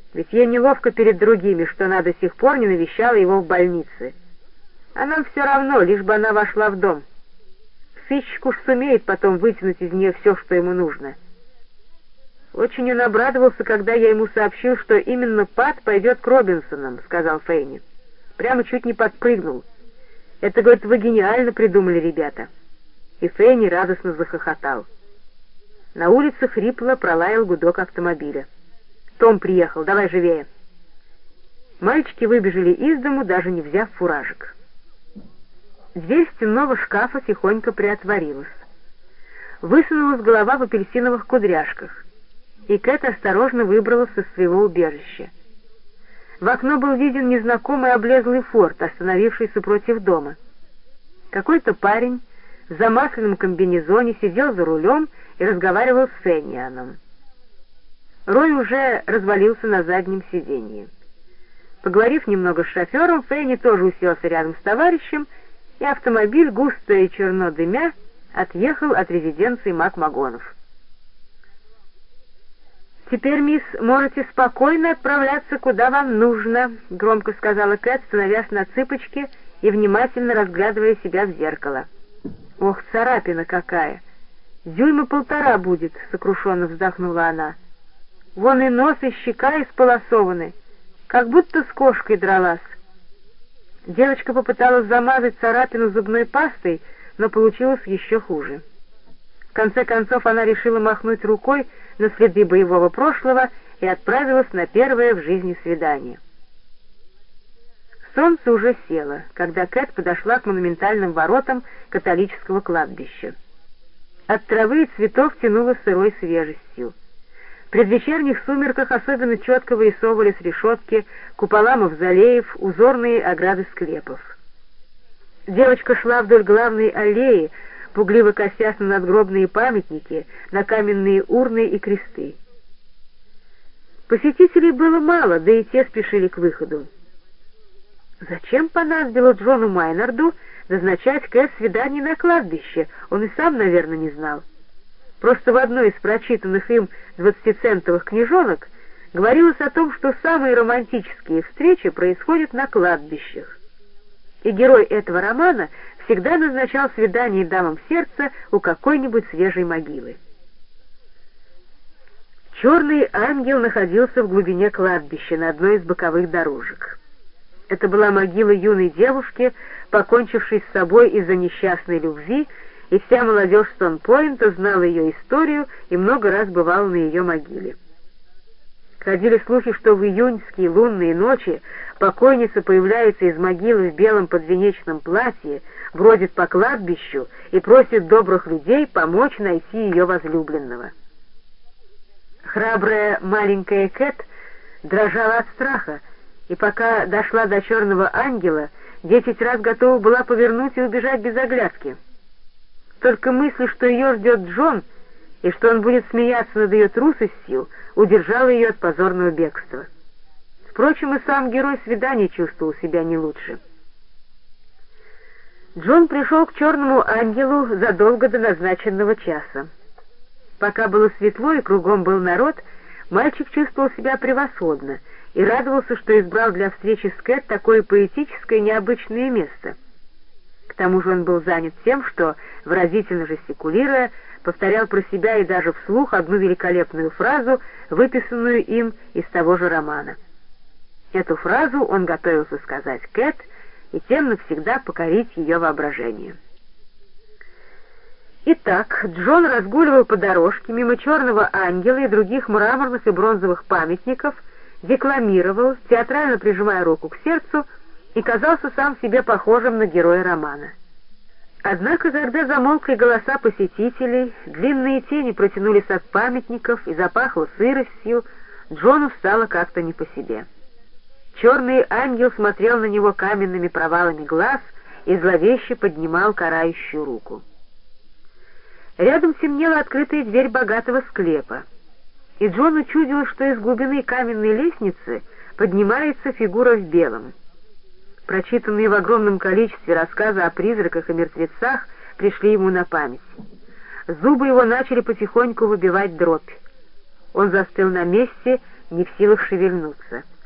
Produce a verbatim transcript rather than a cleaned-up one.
Ведь ей неловко перед другими, что она до сих пор не навещала его в больнице. А нам все равно, лишь бы она вошла в дом. Сыщик уж сумеет потом вытянуть из нее все, что ему нужно. Очень он обрадовался, когда я ему сообщил, что именно Пат пойдет к Робинсонам, — сказал Фейни. Прямо чуть не подпрыгнул. Это, говорит, вы гениально придумали, ребята. И Фейни радостно захохотал. На улице хрипло пролаял гудок автомобиля. Том приехал, давай живее. Мальчики выбежали из дому, даже не взяв фуражек. Дверь стенного шкафа тихонько приотворилась. Высунулась голова в апельсиновых кудряшках, и Кэт осторожно выбралась из своего убежища. В окно был виден незнакомый облезлый форт, остановившийся против дома. Какой-то парень в замасленном комбинезоне сидел за рулем и разговаривал с Феннианом. Рой уже развалился на заднем сиденье. Поговорив немного с шофером, Фенни тоже уселся рядом с товарищем, и автомобиль, густо и черно дымя, отъехал от резиденции Макмагонов. «Теперь, мисс, можете спокойно отправляться, куда вам нужно», — громко сказала Кэт, становясь на цыпочки и внимательно разглядывая себя в зеркало. «Ох, царапина какая! Дюйма полтора будет», — сокрушенно вздохнула она. «Вон и нос, и щека исполосованы, как будто с кошкой дралась». Девочка попыталась замазать царапину зубной пастой, но получилось еще хуже. В конце концов она решила махнуть рукой на следы боевого прошлого и отправилась на первое в жизни свидание. Солнце уже село, когда Кэт подошла к монументальным воротам католического кладбища. От травы и цветов тянуло сырой свежестью. В предвечерних сумерках особенно четко вырисовывались решетки, купола мавзолеев, узорные ограды склепов. Девочка шла вдоль главной аллеи, пугливо косясь на надгробные памятники, на каменные урны и кресты. Посетителей было мало, да и те спешили к выходу. Зачем понадобилось Джону Майнарду назначать Кэт свидание на кладбище, он и сам, наверное, не знал. Просто в одной из прочитанных им двадцатицентовых книжонок говорилось о том, что самые романтические встречи происходят на кладбищах. И герой этого романа всегда назначал свидание дамам сердца у какой-нибудь свежей могилы. Черный ангел находился в глубине кладбища на одной из боковых дорожек. Это была могила юной девушки, покончившей с собой из-за несчастной любви, и вся молодежь Стоун-Пойнта знала ее историю и много раз бывала на ее могиле. Ходили слухи, что в июньские лунные ночи покойница появляется из могилы в белом подвенечном платье, бродит по кладбищу и просит добрых людей помочь найти ее возлюбленного. Храбрая маленькая Кэт дрожала от страха, и пока дошла до черного ангела, десять раз готова была повернуть и убежать без оглядки. Только мысль, что ее ждет Джон, и что он будет смеяться над ее трусостью, удержала ее от позорного бегства. Впрочем, и сам герой свидания чувствовал себя не лучше. Джон пришел к черному ангелу задолго до назначенного часа. Пока было светло и кругом был народ, мальчик чувствовал себя превосходно и радовался, что избрал для встречи с Кэт такое поэтическое необычное место. К тому же он был занят тем, что, выразительно жестикулируя, повторял про себя и даже вслух одну великолепную фразу, выписанную им из того же романа. Эту фразу он готовился сказать Кэт и тем навсегда покорить ее воображение. Итак, Джон разгуливал по дорожке мимо черного ангела и других мраморных и бронзовых памятников, декламировал, театрально прижимая руку к сердцу, и казался сам себе похожим на героя романа. Однако, когда замолкли голоса посетителей, длинные тени протянулись от памятников и запахло сыростью, Джону стало как-то не по себе. Черный ангел смотрел на него каменными провалами глаз и зловеще поднимал карающую руку. Рядом темнела открытая дверь богатого склепа, и Джону чудилось, что из глубины каменной лестницы поднимается фигура в белом. Прочитанные в огромном количестве рассказы о призраках и мертвецах пришли ему на память. Зубы его начали потихоньку выбивать дробь. Он застыл на месте, не в силах шевельнуться.